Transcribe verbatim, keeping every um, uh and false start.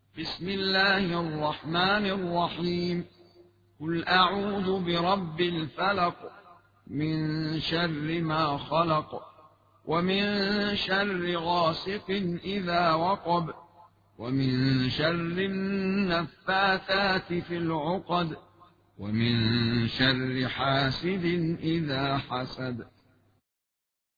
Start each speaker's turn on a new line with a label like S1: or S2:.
S1: بسم الله الرحمن الرحيم. قل أعوذ برب الفلق من شر ما خلق ومن شر غاسق إذا وقب ومن شر النفاثات في العقد ومن شر حاسد إذا حسد.